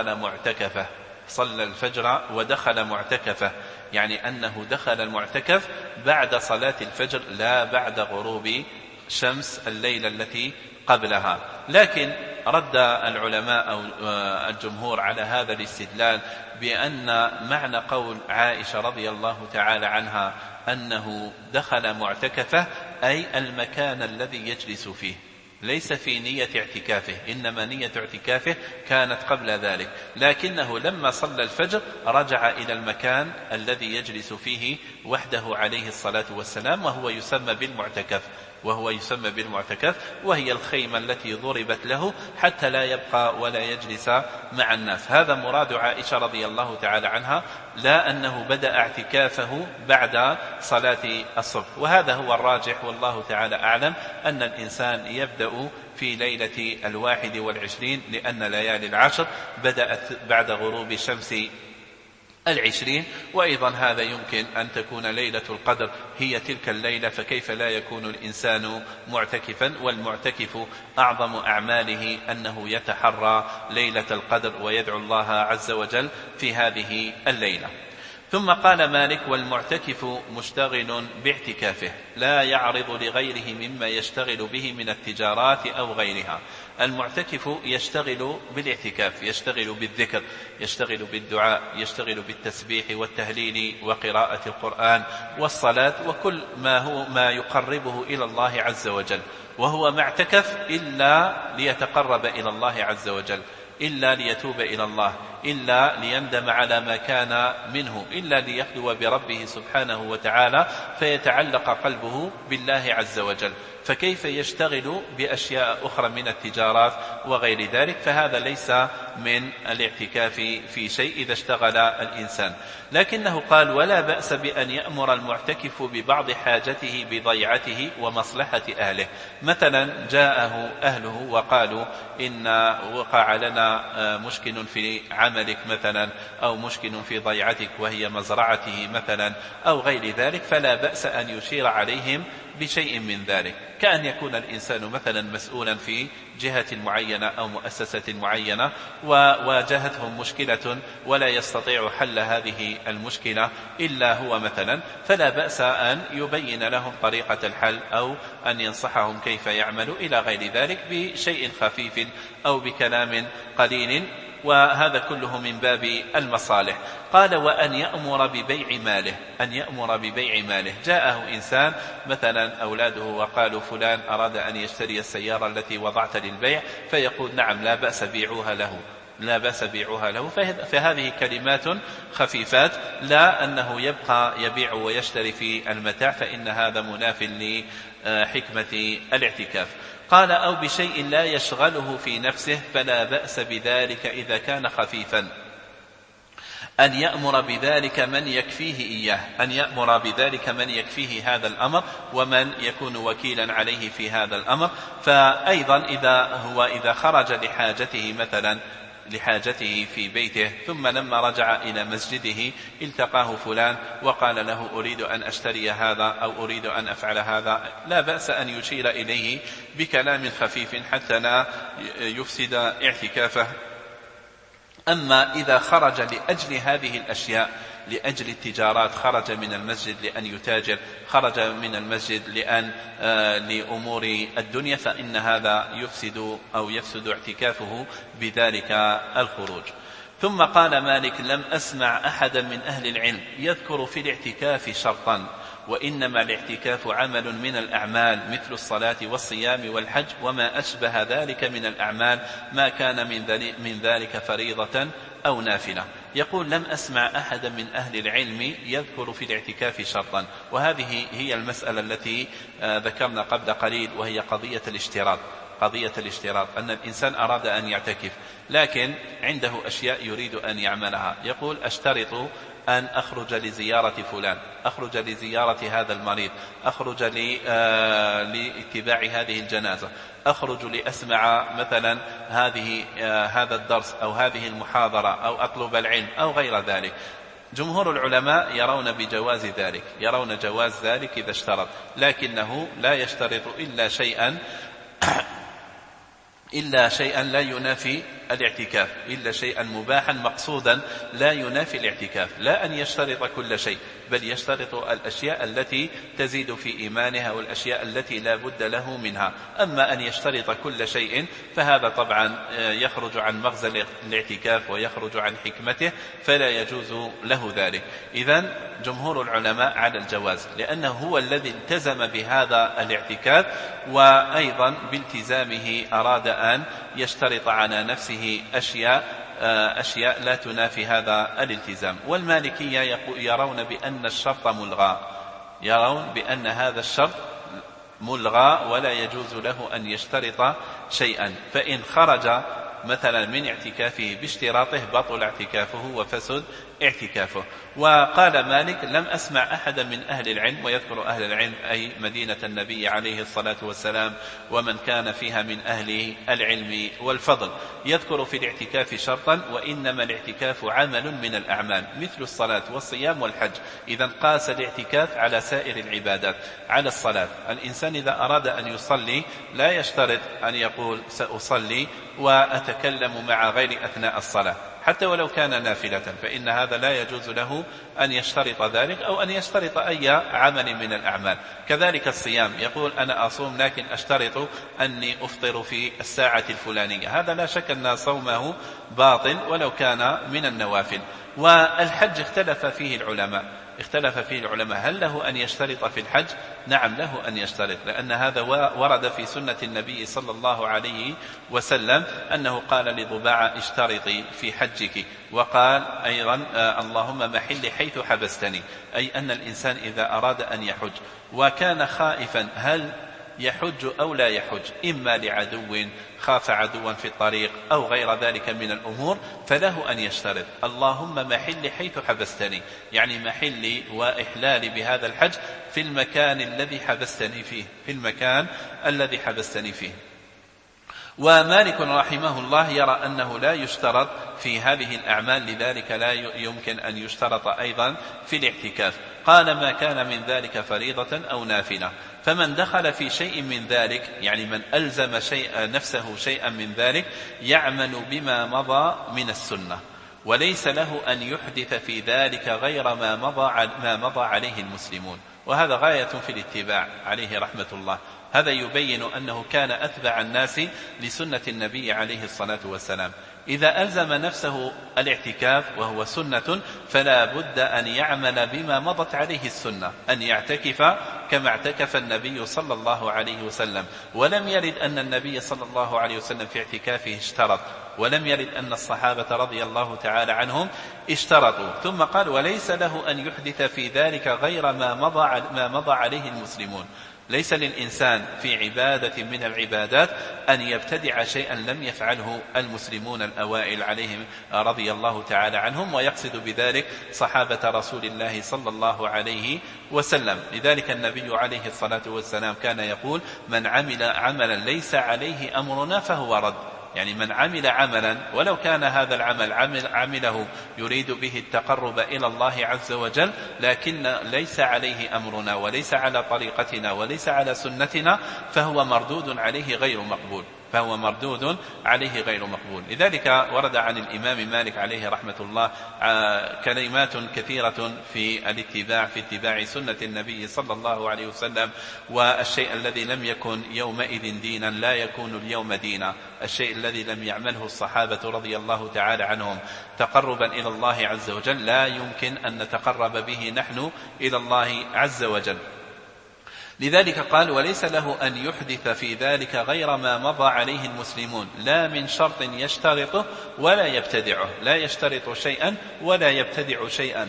ودخل معتكفه، يعني أنه دخل المعتكف بعد صلاة الفجر لا بعد غروب شمس الليلة التي قبلها. لكن رد العلماء أو الجمهور على هذا الاستدلال بأن معنى قول عائشة رضي الله تعالى عنها أنه دخل معتكفه أي المكان الذي يجلس فيه، ليس في نية اعتكافه، إنما نية اعتكافه كانت قبل ذلك، لكنه لما صلى الفجر رجع إلى المكان الذي يجلس فيه وحده عليه الصلاة والسلام، وهو يسمى بالمعتكف، وهي الخيمة التي ضربت له حتى لا يبقى ولا يجلس مع الناس. هذا مراد عائشة رضي الله تعالى عنها، لا أنه بدأ اعتكافه بعد صلاة الصبح. وهذا هو الراجح والله تعالى أعلم، أن الإنسان يبدأ في ليلة 21، لأن ليالي العشر بدأت بعد غروب شمس 20. وأيضا هذا يمكن أن تكون ليلة القدر هي تلك الليلة، فكيف لا يكون الإنسان معتكفا؟ والمعتكف أعظم أعماله أنه يتحرى ليلة القدر ويدعو الله عز وجل في هذه الليلة. ثم قال مالك: والمعتكف مشتغل باعتكافه لا يعرض لغيره مما يشتغل به من التجارات أو غيرها. المعتكف يشتغل بالاعتكاف، يشتغل بالذكر، يشتغل بالدعاء، يشتغل بالتسبيح والتهليل وقراءة القرآن والصلاة وكل ما يقربه إلى الله عز وجل، وهو معتكف إلا ليتقرب إلى الله عز وجل، إلا ليتوب إلى الله، إلا ليندم على ما كان منه، إلا ليخلو بربه سبحانه وتعالى فيتعلق قلبه بالله عز وجل. فكيف يشتغل بأشياء أخرى من التجارات وغير ذلك؟ فهذا ليس من الاعتكاف في شيء إذا اشتغل الإنسان. لكنه قال: ولا بأس بأن يأمر المعتكف ببعض حاجته بضيعته ومصلحة أهله. مثلا جاءه أهله وقالوا: إن وقع لنا مشكل في عملك مثلا، أو مشكل في ضيعتك وهي مزرعته مثلا، أو غير ذلك، فلا بأس أن يشير عليهم بشيء من ذلك، كأن يكون الإنسان مثلا مسؤولا في جهة معينة أو مؤسسة معينة وواجهتهم مشكلة ولا يستطيع حل هذه المشكلة إلا هو مثلا، فلا بأس أن يبين لهم طريقة الحل أو أن ينصحهم كيف يعملوا إلى غير ذلك بشيء خفيف أو بكلام قليل، وهذا كله من باب المصالح. قال: وأن يأمر ببيع ماله. جاءه إنسان مثلا أولاده وقالوا: فلان أراد أن يشتري السيارة التي وضعت للبيع، فيقول: نعم، لا بأس بيعوها له. فهذه كلمات خفيفات، لا أنه يبقى يبيع ويشتري في المتاع، فإن هذا مناف لحكمة الاعتكاف. قال أو بشيء لا يشغله في نفسه فلا بأس بذلك إذا كان خفيفا، أن يأمر بذلك من يكفيه إياه، أن يأمر بذلك من يكفيه هذا الأمر ومن يكون وكيلا عليه في هذا الأمر. فأيضا إذا خرج لحاجته مثلا لحاجته في بيته ثم لما رجع إلى مسجده التقاه فلان وقال له أريد أن أشتري هذا أو أريد أن أفعل هذا، لا بأس أن يشير إليه بكلام خفيف حتى لا يفسد اعتكافه. أما إذا خرج لأجل هذه الأشياء، لأجل التجارات، خرج من المسجد لأن يتاجر، خرج من المسجد لأمور الدنيا، فإن هذا يفسد اعتكافه بذلك الخروج. ثم قال مالك لم أسمع أحدا من أهل العلم يذكر في الاعتكاف شرطا، وإنما الاعتكاف عمل من الأعمال مثل الصلاة والصيام والحج وما أشبه ذلك من الأعمال ما كان من ذلك فريضة أو نافلة. يقول لم أسمع أحدا من أهل العلم يذكر في الاعتكاف شرطا، وهذه هي المسألة التي ذكرنا قبل قليل، وهي قضية الاشتراط أن الإنسان أراد أن يعتكف لكن عنده أشياء يريد أن يعملها، يقول أشترط أن أخرج لزيارة فلان، أخرج لزيارة هذا المريض، أخرج لاتباع هذه الجنازة، أخرج لأسمع مثلا هذا الدرس أو هذه المحاضرة أو أطلب العلم أو غير ذلك. جمهور العلماء يرون بجواز ذلك، يرون جواز ذلك إذا اشترط، لكنه لا يشترط إلا شيئا لا ينافي الاعتكاف، إلا شيئا مباحا مقصودا لا ينافي الاعتكاف، لا أن يشترط كل شيء، بل يشترط الأشياء التي تزيد في إيمانها والأشياء التي لا بد له منها. أما أن يشترط كل شيء فهذا طبعا يخرج عن مغزى الاعتكاف ويخرج عن حكمته، فلا يجوز له ذلك. إذن جمهور العلماء على الجواز، لأنه هو الذي التزم بهذا الاعتكاف، وأيضا بالتزامه أراد أن يشترط على نفسه أشياء لا تنافي هذا الالتزام. والمالكية يرون بأن الشرط ملغى، يرون بأن هذا الشرط ملغى ولا يجوز له أن يشترط شيئا، فإن خرج مثلا من اعتكافه باشتراطه بطل اعتكافه وفسد اعتكافه. وقال مالك لم أسمع أحدا من أهل العلم، ويذكر أهل العلم أي مدينة النبي عليه الصلاة والسلام ومن كان فيها من أهل العلم والفضل، يذكر في الاعتكاف شرطا، وإنما الاعتكاف عمل من الأعمال مثل الصلاة والصيام والحج. إذا قاس الاعتكاف على سائر العبادات، على الصلاة. الإنسان إذا أراد أن يصلي لا يشترط أن يقول سأصلي وأتكلم مع غير أثناء الصلاة، حتى ولو كان نافلة، فإن هذا لا يجوز له أن يشترط ذلك أو أن يشترط أي عمل من الأعمال. كذلك الصيام، يقول أنا أصوم لكن أشترط أني أفطر في الساعة الفلانية، هذا لا شك أن صومه باطل ولو كان من النوافل. والحج اختلف فيه العلماء هل له أن يشترط في الحج؟ نعم له أن يشترط، لأن هذا ورد في سنة النبي صلى الله عليه وسلم أنه قال لضباعة اشترطي في حجك، وقال أيضا اللهم محل حيث حبستني، أي أن الإنسان إذا أراد أن يحج وكان خائفا هل يحج أو لا يحج، إما لعدو خاف عدوا في الطريق أو غير ذلك من الأمور، فله أن يشترط اللهم محل حيث حبستني، يعني محلي وإحلالي بهذا الحج في المكان الذي حبستني فيه. ومالك رحمه الله يرى أنه لا يشترط في هذه الأعمال، لذلك لا يمكن أن يشترط أيضا في الاعتكاف. قال ما كان من ذلك فريضة أو نافلة، فمن دخل في شيء من ذلك، يعني من ألزم نفسه شيئا من ذلك، يعمل بما مضى من السنة، وليس له أن يحدث في ذلك غير ما مضى عليه المسلمون. وهذا غاية في الاتباع عليه رحمة الله، هذا يبين أنه كان أتبع الناس لسنة النبي عليه الصلاة والسلام. إذا ألزم نفسه الاعتكاف وهو سنة فلا بد أن يعمل بما مضت عليه السنة، أن يعتكف كما اعتكف النبي صلى الله عليه وسلم. ولم يرد أن النبي صلى الله عليه وسلم في اعتكافه اشترط، ولم يرد أن الصحابة رضي الله تعالى عنهم اشترطوا. ثم قال وليس له أن يحدث في ذلك غير ما مضى عليه المسلمون. ليس للإنسان في عبادة من العبادات أن يبتدع شيئا لم يفعله المسلمون الأوائل عليهم رضي الله تعالى عنهم، ويقصد بذلك صحابة رسول الله صلى الله عليه وسلم. لذلك النبي عليه الصلاة والسلام كان يقول: من عمل عملا ليس عليه أمرنا فهو رد. يعني من عمل عملا ولو كان هذا العمل عمله يريد به التقرب إلى الله عز وجل، لكن ليس عليه أمرنا وليس على طريقتنا وليس على سنتنا، فهو مردود عليه غير مقبول، فهو مردود عليه غير مقبول. لذلك ورد عن الإمام مالك عليه رحمة الله كلمات كثيرة في الاتباع، في اتباع سنة النبي صلى الله عليه وسلم. والشيء الذي لم يكن يومئذ دينا لا يكون اليوم دينا، الشيء الذي لم يعمله الصحابة رضي الله تعالى عنهم تقربا إلى الله عز وجل لا يمكن أن نتقرب به نحن إلى الله عز وجل. لذلك قال: وليس له أن يحدث في ذلك غير ما مضى عليه المسلمون، لا من شرط يشترطه ولا يبتدعه، لا يشترط شيئا ولا يبتدع شيئا.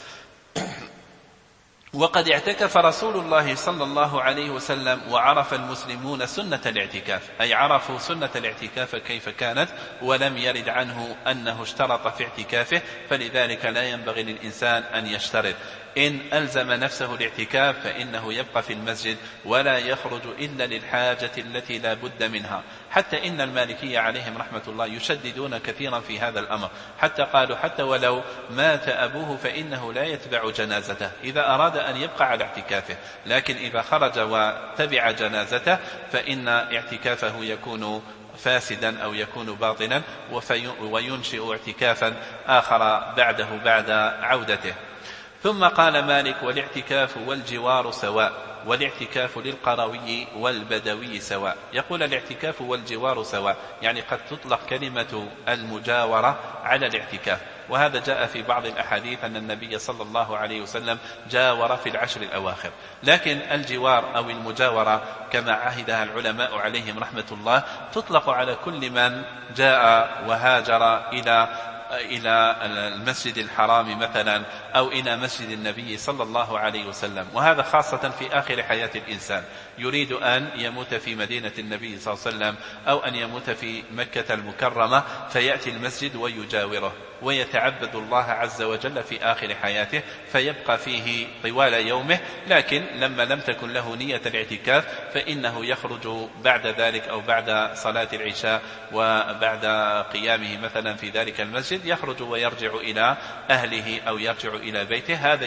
وقد اعتكف رسول الله صلى الله عليه وسلم وعرف المسلمون سنة الاعتكاف، أي عرفوا سنة الاعتكاف كيف كانت، ولم يرد عنه أنه اشترط في اعتكافه، فلذلك لا ينبغي للإنسان أن يشترط. إن ألزم نفسه الاعتكاف فإنه يبقى في المسجد ولا يخرج إلا للحاجة التي لا بد منها. حتى إن المالكية عليهم رحمة الله يشددون كثيرا في هذا الأمر، حتى قالوا حتى ولو مات أبوه فإنه لا يتبع جنازته إذا أراد أن يبقى على اعتكافه، لكن إذا خرج وتبع جنازته فإن اعتكافه يكون فاسدا أو يكون باطلا، وينشئ اعتكافا آخر بعده بعد عودته. ثم قال مالك: والاعتكاف والجوار سواء، والاعتكاف للقروي والبدوي سواء. يقول الاعتكاف والجوار سواء، يعني قد تطلق كلمة المجاورة على الاعتكاف، وهذا جاء في بعض الأحاديث أن النبي صلى الله عليه وسلم جاور في العشر الأواخر. لكن الجوار أو المجاورة كما عهدها العلماء عليهم رحمة الله تطلق على كل من جاء وهاجر إلى المسجد الحرام مثلا، أو إلى مسجد النبي صلى الله عليه وسلم، وهذا خاصة في آخر حياة الإنسان، يريد أن يموت في مدينة النبي صلى الله عليه وسلم أو أن يموت في مكة المكرمة، فيأتي المسجد ويجاوره ويتعبد الله عز وجل في آخر حياته، فيبقى فيه طوال يومه. لكن لما لم تكن له نية الاعتكاف فإنه يخرج بعد ذلك أو بعد صلاة العشاء وبعد قيامه مثلا في ذلك المسجد، يخرج ويرجع إلى أهله أو يرجع إلى بيته. هذا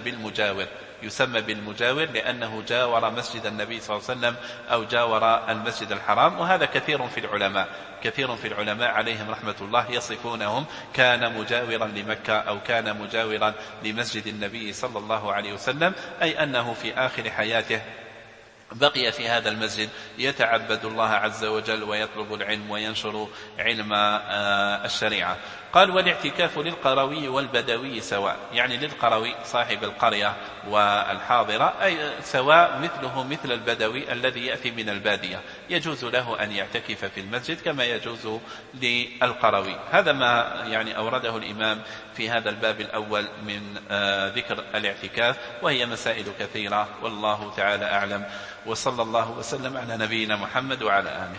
يسمى بالمجاور لأنه جاور مسجد النبي صلى الله عليه وسلم أو جاور المسجد الحرام. وهذا كثير في العلماء عليهم رحمة الله يصفونهم كان مجاورا لمكة أو كان مجاورا لمسجد النبي صلى الله عليه وسلم، أي أنه في آخر حياته بقي في هذا المسجد يتعبد الله عز وجل ويطلب العلم وينشر علم الشريعة. قال: والاعتكاف للقروي والبدوي سواء، يعني للقروي صاحب القرية والحاضرة أي سواء، مثله مثل البدوي الذي يأتي من البادية، يجوز له أن يعتكف في المسجد كما يجوز للقروي. هذا ما يعني أورده الإمام في هذا الباب الأول من ذكر الاعتكاف، وهي مسائل كثيرة والله تعالى أعلم، وصلى الله وسلم على نبينا محمد وعلى آله.